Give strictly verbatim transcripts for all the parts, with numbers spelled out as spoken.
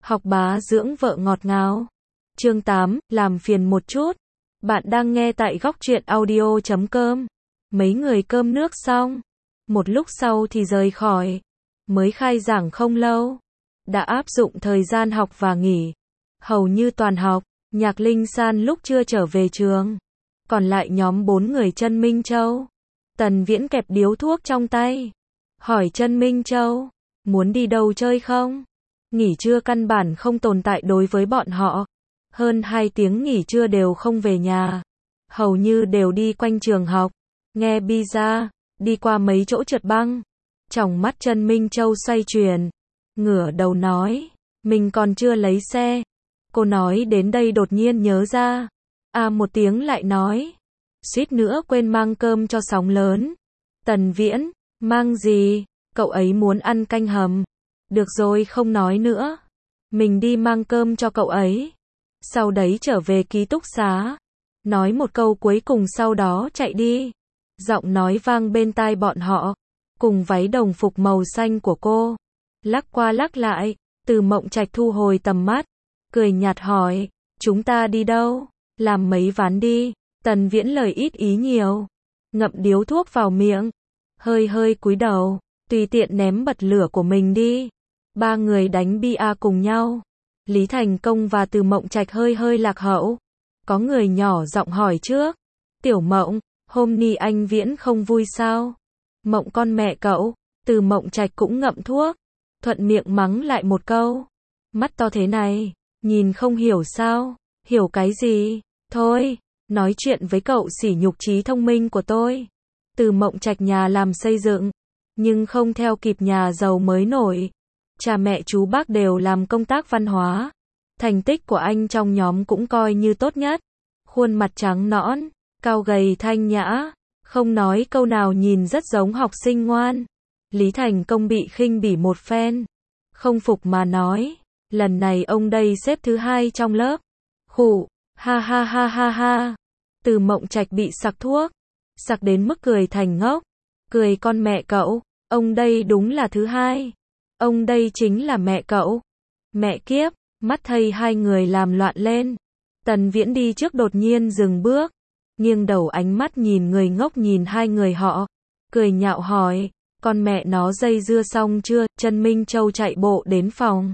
Học bá dưỡng vợ ngọt ngào. Chương tám, làm phiền một chút. Bạn đang nghe tại góc truyện audio chấm com. Mấy người cơm nước xong. Một lúc sau thì rời khỏi. Mới khai giảng không lâu. Đã áp dụng thời gian học và nghỉ. Hầu như toàn học. Nhạc Linh San lúc chưa trở về trường. Còn lại nhóm bốn người Trân Minh Châu. Tần Viễn kẹp điếu thuốc trong tay. Hỏi Trân Minh Châu. Muốn đi đâu chơi không? Nghỉ trưa căn bản không tồn tại đối với bọn họ. Hơn hai tiếng nghỉ trưa đều không về nhà. Hầu như đều đi quanh trường học. Nghe pizza. Đi qua mấy chỗ trượt băng. Tròng mắt Trân Minh Châu xoay chuyển. Ngửa đầu nói. Mình còn chưa lấy xe. Cô nói đến đây đột nhiên nhớ ra. À một tiếng lại nói. Suýt nữa quên mang cơm cho Sóng Lớn. Tần Viễn. Mang gì? Cậu ấy muốn ăn canh hầm. Được rồi không nói nữa. Mình đi mang cơm cho cậu ấy. Sau đấy trở về ký túc xá. Nói một câu cuối cùng sau đó chạy đi. Giọng nói vang bên tai bọn họ. Cùng váy đồng phục màu xanh của cô. Lắc qua lắc lại. Từ Mộng Trạch thu hồi tầm mắt. Cười nhạt hỏi. Chúng ta đi đâu? Làm mấy ván đi. Tần Viễn lời ít ý nhiều. Ngậm điếu thuốc vào miệng. Hơi hơi cúi đầu. Tùy tiện ném bật lửa của mình đi. Ba người đánh bia cùng nhau. Lý Thành Công và Từ Mộng Trạch hơi hơi lạc hậu. Có người nhỏ giọng hỏi trước. Tiểu Mộng, hôm nay anh Viễn không vui sao? Mộng con mẹ cậu. Từ Mộng Trạch cũng ngậm thuốc. Thuận miệng mắng lại một câu. Mắt to thế này, nhìn không hiểu sao? Hiểu cái gì? Thôi, nói chuyện với cậu sỉ nhục trí thông minh của tôi. Từ Mộng Trạch nhà làm xây dựng, nhưng không theo kịp nhà giàu mới nổi. Cha mẹ chú bác đều làm công tác văn hóa. Thành tích của anh trong nhóm cũng coi như tốt nhất. Khuôn mặt trắng nõn, cao gầy thanh nhã, không nói câu nào nhìn rất giống học sinh ngoan. Lý Thành Công bị khinh bỉ một phen. Không phục mà nói, lần này ông đây xếp thứ hai trong lớp. Khụ, ha ha ha ha ha. Từ Mộng Trạch bị sặc thuốc. Sặc đến mức cười thành ngốc. Cười con mẹ cậu, ông đây đúng là thứ hai. Ông đây chính là mẹ cậu. Mẹ kiếp, mắt thầy hai người làm loạn lên. Tần Viễn đi trước đột nhiên dừng bước. Nghiêng đầu ánh mắt nhìn người ngốc nhìn hai người họ. Cười nhạo hỏi, con mẹ nó dây dưa xong chưa? Trân Minh Châu chạy bộ đến phòng.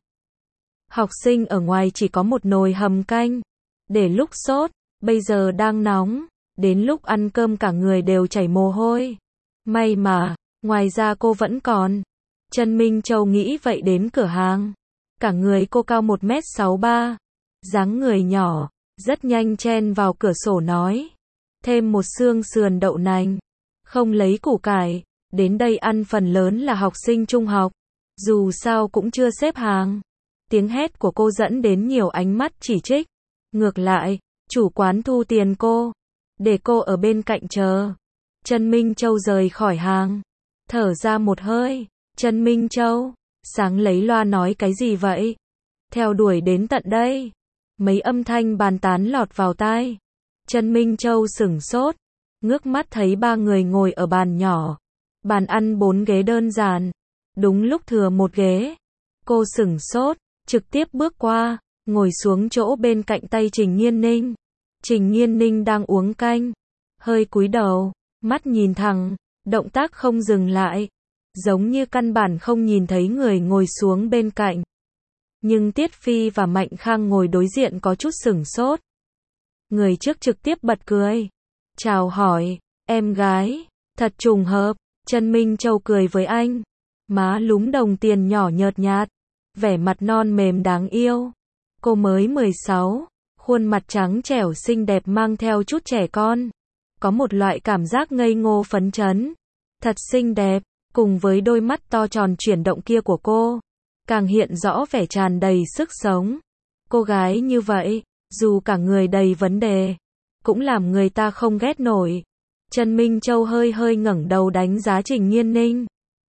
Học sinh ở ngoài chỉ có một nồi hầm canh. Để lúc sốt, bây giờ đang nóng. Đến lúc ăn cơm cả người đều chảy mồ hôi. May mà, ngoài ra cô vẫn còn. Trân Minh Châu nghĩ vậy đến cửa hàng. Cả người cô cao một mét sáu ba. Dáng người nhỏ, rất nhanh chen vào cửa sổ nói. Thêm một xương sườn đậu nành. Không lấy củ cải. Đến đây ăn phần lớn là học sinh trung học. Dù sao cũng chưa xếp hàng. Tiếng hét của cô dẫn đến nhiều ánh mắt chỉ trích. Ngược lại, chủ quán thu tiền cô. Để cô ở bên cạnh chờ. Trân Minh Châu rời khỏi hàng. Thở ra một hơi. Trân Minh Châu, sáng lấy loa nói cái gì vậy? Theo đuổi đến tận đây. Mấy âm thanh bàn tán lọt vào tai. Trân Minh Châu sửng sốt. Ngước mắt thấy ba người ngồi ở bàn nhỏ. Bàn ăn bốn ghế đơn giản. Đúng lúc thừa một ghế. Cô sửng sốt, trực tiếp bước qua, ngồi xuống chỗ bên cạnh tay Trình Nghiên Ninh. Trình Nghiên Ninh đang uống canh. Hơi cúi đầu, mắt nhìn thẳng, động tác không dừng lại. Giống như căn bản không nhìn thấy người ngồi xuống bên cạnh. Nhưng Tiết Phi và Mạnh Khang ngồi đối diện có chút sửng sốt. Người trước trực tiếp bật cười. Chào hỏi, em gái, thật trùng hợp. Trân Minh Châu cười với anh. Má lúm đồng tiền nhỏ nhợt nhạt. Vẻ mặt non mềm đáng yêu. Cô mới mười sáu. Khuôn mặt trắng trẻo xinh đẹp mang theo chút trẻ con. Có một loại cảm giác ngây ngô phấn chấn. Thật xinh đẹp. Cùng với đôi mắt to tròn chuyển động kia của cô. Càng hiện rõ vẻ tràn đầy sức sống. Cô gái như vậy, dù cả người đầy vấn đề, cũng làm người ta không ghét nổi. Trân Minh Châu hơi hơi ngẩng đầu đánh giá Trình Nghiên Ninh.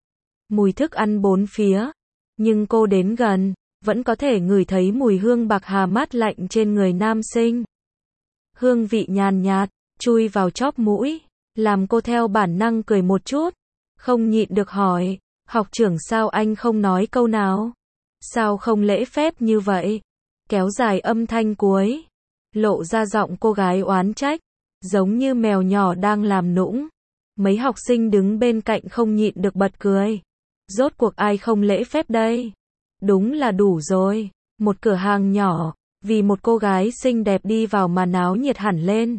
Mùi thức ăn bốn phía. Nhưng cô đến gần, vẫn có thể ngửi thấy mùi hương bạc hà mát lạnh trên người nam sinh. Hương vị nhàn nhạt, chui vào chóp mũi, làm cô theo bản năng cười một chút. Không nhịn được hỏi, học trưởng sao anh không nói câu nào? Sao không lễ phép như vậy? Kéo dài âm thanh cuối, lộ ra giọng cô gái oán trách, giống như mèo nhỏ đang làm nũng. Mấy học sinh đứng bên cạnh không nhịn được bật cười. Rốt cuộc ai không lễ phép đây? Đúng là đủ rồi. Một cửa hàng nhỏ, vì một cô gái xinh đẹp đi vào mà náo nhiệt hẳn lên.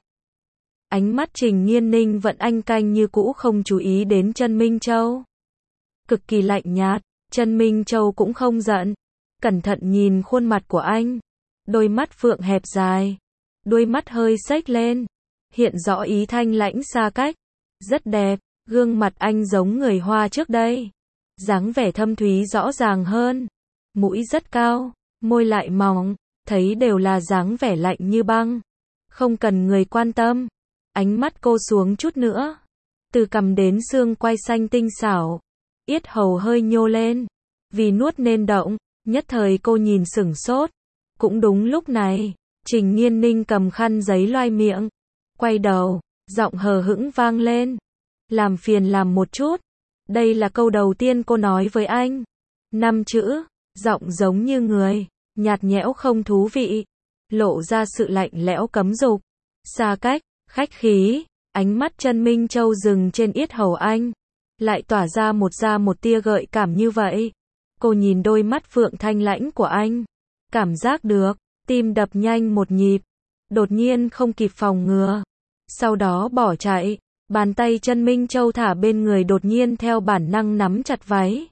Ánh mắt Trình Nhiên Ninh vẫn anh canh như cũ, không chú ý đến Trân Minh Châu. Cực kỳ lạnh nhạt, Trân Minh Châu cũng không giận. Cẩn thận nhìn khuôn mặt của anh. Đôi mắt phượng hẹp dài. Đôi mắt hơi xếch lên. Hiện rõ ý thanh lãnh xa cách. Rất đẹp, gương mặt anh giống người Hoa trước đây. Dáng vẻ thâm thúy rõ ràng hơn. Mũi rất cao, môi lại mỏng, thấy đều là dáng vẻ lạnh như băng. Không cần người quan tâm. Ánh mắt cô xuống chút nữa. Từ cằm đến xương quai xanh tinh xảo. Yết hầu hơi nhô lên. Vì nuốt nên động, nhất thời cô nhìn sửng sốt. Cũng đúng lúc này, Trình Nhiên Ninh cầm khăn giấy loai miệng. Quay đầu, giọng hờ hững vang lên. Làm phiền làm một chút. Đây là câu đầu tiên cô nói với anh. Năm chữ, giọng giống như người, nhạt nhẽo không thú vị. Lộ ra sự lạnh lẽo cấm dục. Xa cách, khách khí, ánh mắt Trân Minh Châu dừng trên yết hầu anh. Lại tỏa ra một ra một tia gợi cảm như vậy. Cô nhìn đôi mắt phượng thanh lãnh của anh. Cảm giác được, tim đập nhanh một nhịp. Đột nhiên không kịp phòng ngừa. Sau đó bỏ chạy. Bàn tay Trân Minh Châu thả bên người đột nhiên theo bản năng nắm chặt váy.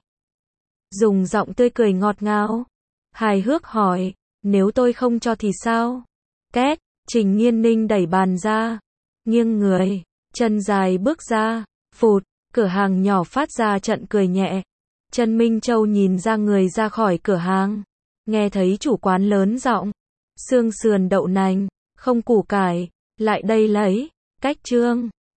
Dùng giọng tươi cười ngọt ngào. Hài hước hỏi, nếu tôi không cho thì sao? Két, Trình Nhiên Ninh đẩy bàn ra. Nghiêng người, chân dài bước ra. Phụt, cửa hàng nhỏ phát ra trận cười nhẹ. Trân Minh Châu nhìn ra người ra khỏi cửa hàng. Nghe thấy chủ quán lớn giọng. Xương sườn đậu nành, không củ cải, lại đây lấy. Cách trương.